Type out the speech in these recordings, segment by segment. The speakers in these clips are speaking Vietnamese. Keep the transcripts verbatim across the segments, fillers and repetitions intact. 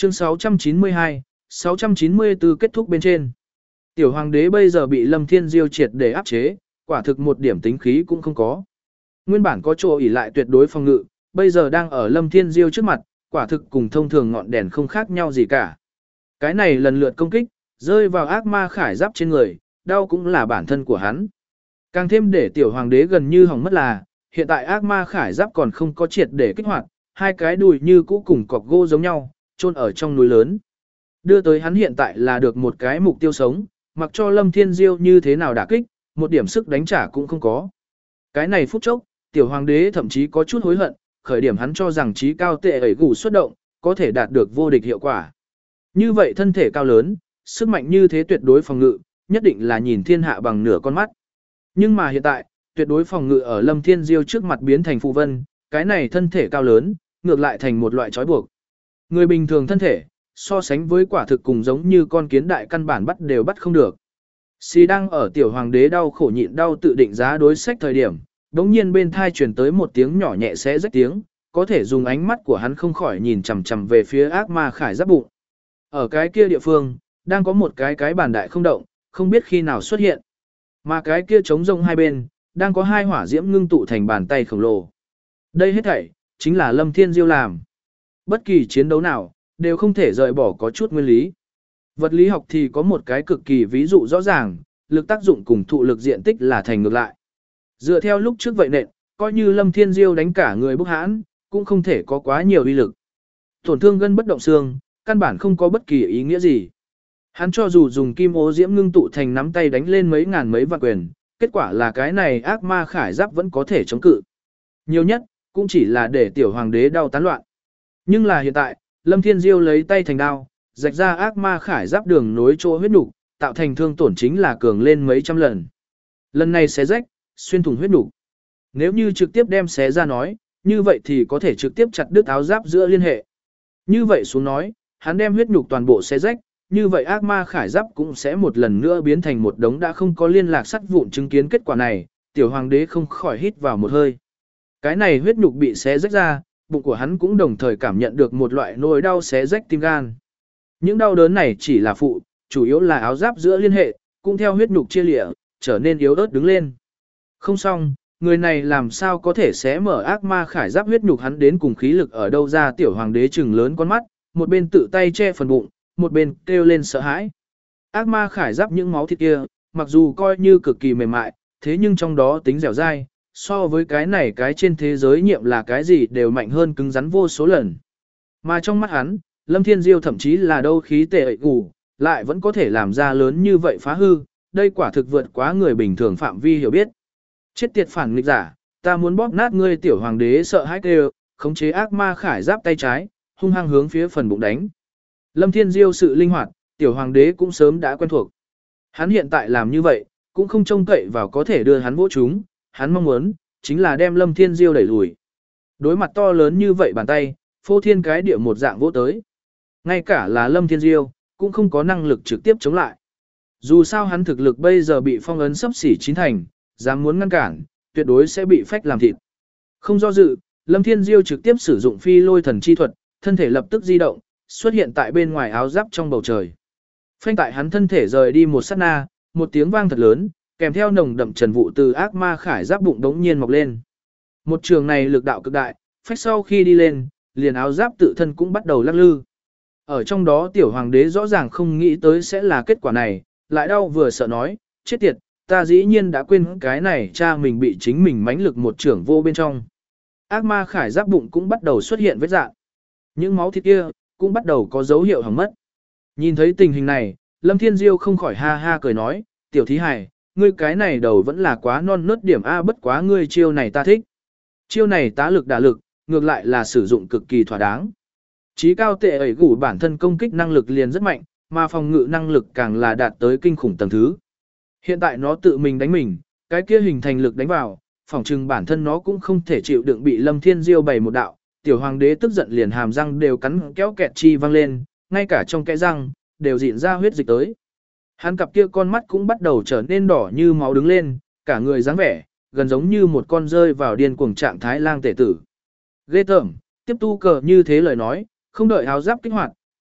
Chương sáu trăm chín mươi hai, sáu trăm chín mươi tư kết thúc bên trên. Tiểu hoàng đế bây giờ bị Lâm Thiên Diêu triệt để áp chế, quả thực một điểm tính khí cũng không có. Nguyên bản có chỗ ỷ lại tuyệt đối phòng ngự, bây giờ đang ở Lâm Thiên Diêu trước mặt, quả thực cùng thông thường ngọn đèn không khác nhau gì cả. Cái này lần lượt công kích, rơi vào ác ma khải giáp trên người, đau cũng là bản thân của hắn. Càng thêm để tiểu hoàng đế gần như hỏng mất là, hiện tại ác ma khải giáp còn không có triệt để kích hoạt, hai cái đùi như cũ cùng cọc gỗ giống nhau, chôn ở trong núi lớn. Đưa tới hắn hiện tại là được một cái mục tiêu sống, mặc cho Lâm Thiên Diêu như thế nào đả kích, một điểm sức đánh trả cũng không có. Cái này phút chốc, tiểu hoàng đế thậm chí có chút hối hận, khởi điểm hắn cho rằng trí cao tệ ẩy gù xuất động, có thể đạt được vô địch hiệu quả. Như vậy thân thể cao lớn, sức mạnh như thế tuyệt đối phòng ngự, nhất định là nhìn thiên hạ bằng nửa con mắt. Nhưng mà hiện tại, tuyệt đối phòng ngự ở Lâm Thiên Diêu trước mặt biến thành phù vân, cái này thân thể cao lớn, ngược lại thành một loại trói buộc. Người bình thường thân thể, so sánh với quả thực cùng giống như con kiến đại căn bản bắt đều bắt không được. Xì đang ở tiểu hoàng đế đau khổ nhịn đau tự định giá đối sách thời điểm, đống nhiên bên thai truyền tới một tiếng nhỏ nhẹ xé rách tiếng, có thể dùng ánh mắt của hắn không khỏi nhìn chằm chằm về phía ác ma khải giáp bụng. Ở cái kia địa phương, đang có một cái cái bàn đại không động, không biết khi nào xuất hiện. Mà cái kia trống rông hai bên, đang có hai hỏa diễm ngưng tụ thành bàn tay khổng lồ. Đây hết thảy, chính là Lâm Thiên Diêu làm. Bất kỳ chiến đấu nào, đều không thể rời bỏ có chút nguyên lý. Vật lý học thì có một cái cực kỳ ví dụ rõ ràng, lực tác dụng cùng thụ lực diện tích là thành ngược lại. Dựa theo lúc trước vậy nện, coi như Lâm Thiên Diêu đánh cả người bốc hãn, cũng không thể có quá nhiều uy lực. Tổn thương gân bất động xương, căn bản không có bất kỳ ý nghĩa gì. Hắn cho dù dùng kim ố diễm ngưng tụ thành nắm tay đánh lên mấy ngàn mấy vạn quyền, kết quả là cái này ác ma khải giáp vẫn có thể chống cự. Nhiều nhất, cũng chỉ là để tiểu hoàng đế đau tán loạn. Nhưng là hiện tại, Lâm Thiên Diêu lấy tay thành đao, rạch ra ác ma khải giáp đường nối chỗ huyết nục, tạo thành thương tổn chính là cường lên mấy trăm lần. Lần này xé rách, xuyên thủng huyết nục. Nếu như trực tiếp đem xé ra nói, như vậy thì có thể trực tiếp chặt đứt áo giáp giữa liên hệ. Như vậy xuống nói, hắn đem huyết nhục toàn bộ xé rách, như vậy ác ma khải giáp cũng sẽ một lần nữa biến thành một đống đã không có liên lạc sắt vụn. Chứng kiến kết quả này, tiểu hoàng đế không khỏi hít vào một hơi. Cái này huyết nhục bị xé rách ra, bụng của hắn cũng đồng thời cảm nhận được một loại nỗi đau xé rách tim gan. Những đau đớn này chỉ là phụ, chủ yếu là áo giáp giữa liên hệ, cũng theo huyết nhục chia lịa, trở nên yếu ớt đứng lên. Không xong, người này làm sao có thể xé mở ác ma khải giáp huyết nhục, hắn đến cùng khí lực ở đâu ra. Tiểu hoàng đế trừng lớn con mắt, một bên tự tay che phần bụng, một bên kêu lên sợ hãi. Ác ma khải giáp những máu thịt kia, mặc dù coi như cực kỳ mềm mại, thế nhưng trong đó tính dẻo dai, so với cái này cái trên thế giới nhiệm là cái gì đều mạnh hơn cứng rắn vô số lần. Mà trong mắt hắn, Lâm Thiên Diêu thậm chí là đâu khí tệ ệ gù, lại vẫn có thể làm ra lớn như vậy phá hư, đây quả thực vượt quá người bình thường phạm vi hiểu biết. Chết tiệt phản nghịch giả, ta muốn bóp nát ngươi. Tiểu hoàng đế sợ hãi kêu, khống chế ác ma khải giáp tay trái, hung hăng hướng phía phần bụng đánh. Lâm Thiên Diêu sự linh hoạt, tiểu hoàng đế cũng sớm đã quen thuộc. Hắn hiện tại làm như vậy, cũng không trông cậy vào có thể đưa hắn vỗ chúng, hắn mong muốn, chính là đem Lâm Thiên Diêu đẩy lùi. Đối mặt to lớn như vậy bàn tay, phô thiên cái địa một dạng vỗ tới. Ngay cả là Lâm Thiên Diêu, cũng không có năng lực trực tiếp chống lại. Dù sao hắn thực lực bây giờ bị phong ấn sấp xỉ chín thành, dám muốn ngăn cản, tuyệt đối sẽ bị phách làm thịt. Không do dự, Lâm Thiên Diêu trực tiếp sử dụng phi lôi thần chi thuật, thân thể lập tức di động, xuất hiện tại bên ngoài áo giáp trong bầu trời. Phanh tại hắn thân thể rời đi một sát na, một tiếng vang thật lớn, kèm theo nồng đậm trần vụ từ ác ma khải giáp bụng đống nhiên mọc lên. Một trường này lực đạo cực đại, phách sau khi đi lên, liền áo giáp tự thân cũng bắt đầu lắc lư. Ở trong đó tiểu hoàng đế rõ ràng không nghĩ tới sẽ là kết quả này, lại đau vừa sợ nói, chết tiệt, ta dĩ nhiên đã quên cái này cha mình bị chính mình mãnh lực một trưởng vô bên trong. Ác ma khải giáp bụng cũng bắt đầu xuất hiện vết rạn. Những máu thịt kia, cũng bắt đầu có dấu hiệu hỏng mất. Nhìn thấy tình hình này, Lâm Thiên Diêu không khỏi ha ha cười nói, tiểu thí hài, ngươi cái này đầu vẫn là quá non nớt điểm A, bất quá ngươi chiêu này ta thích. Chiêu này tá lực đả lực, ngược lại là sử dụng cực kỳ thỏa đáng. Chí cao tệ ẩy gủ bản thân công kích năng lực liền rất mạnh, mà phòng ngự năng lực càng là đạt tới kinh khủng tầng thứ. Hiện tại nó tự mình đánh mình, cái kia hình thành lực đánh vào, phòng trừng bản thân nó cũng không thể chịu đựng bị Lâm Thiên Diêu bày một đạo. Tiểu hoàng đế tức giận liền hàm răng đều cắn kéo kẹt chi vang lên, ngay cả trong kẽ răng, đều dịn ra huyết dịch tới. Hắn cặp kia con mắt cũng bắt đầu trở nên đỏ như máu đứng lên, cả người dáng vẻ, gần giống như một con rơi vào điên cuồng trạng thái lang tể tử. Ghê tởm, tiếp tu cờ như thế lời nói, không đợi áo giáp kích hoạt,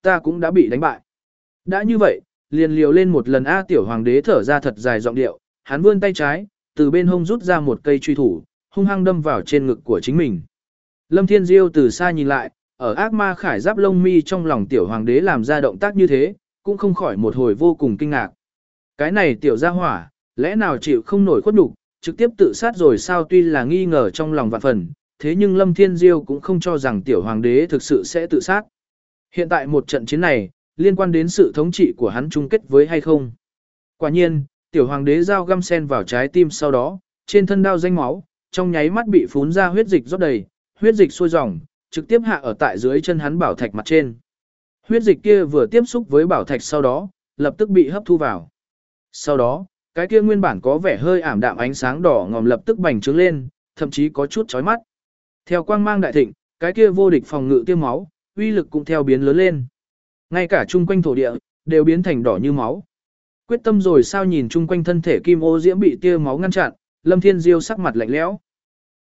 ta cũng đã bị đánh bại. Đã như vậy, liền liều lên một lần A tiểu hoàng đế thở ra thật dài giọng điệu, hắn vươn tay trái, từ bên hông rút ra một cây truy thủ, hung hăng đâm vào trên ngực của chính mình. Lâm Thiên Diêu từ xa nhìn lại, ở ác ma khải giáp lông mi trong lòng tiểu hoàng đế làm ra động tác như thế, cũng không khỏi một hồi vô cùng kinh ngạc. Cái này tiểu gia hỏa, lẽ nào chịu không nổi khuất nhục, trực tiếp tự sát rồi sao? Tuy là nghi ngờ trong lòng vạn phần, thế nhưng Lâm Thiên Diêu cũng không cho rằng tiểu hoàng đế thực sự sẽ tự sát. Hiện tại một trận chiến này, liên quan đến sự thống trị của hắn chung kết với hay không. Quả nhiên, tiểu hoàng đế dao găm sen vào trái tim sau đó, trên thân đao danh máu, trong nháy mắt bị phún ra huyết dịch rót đầy, huyết dịch sôi dòng, trực tiếp hạ ở tại dưới chân hắn bảo thạch mặt trên. Huyết dịch kia vừa tiếp xúc với bảo thạch sau đó, lập tức bị hấp thu vào. Sau đó, cái kia nguyên bản có vẻ hơi ảm đạm ánh sáng đỏ ngòm lập tức bành trướng lên, thậm chí có chút chói mắt. Theo quang mang đại thịnh, cái kia vô địch phòng ngự tiêu máu, uy lực cũng theo biến lớn lên. Ngay cả chung quanh thổ địa đều biến thành đỏ như máu. Quyết tâm rồi sao? Nhìn chung quanh thân thể kim ô diễm bị tia máu ngăn chặn, Lâm Thiên Diêu sắc mặt lạnh lẽo.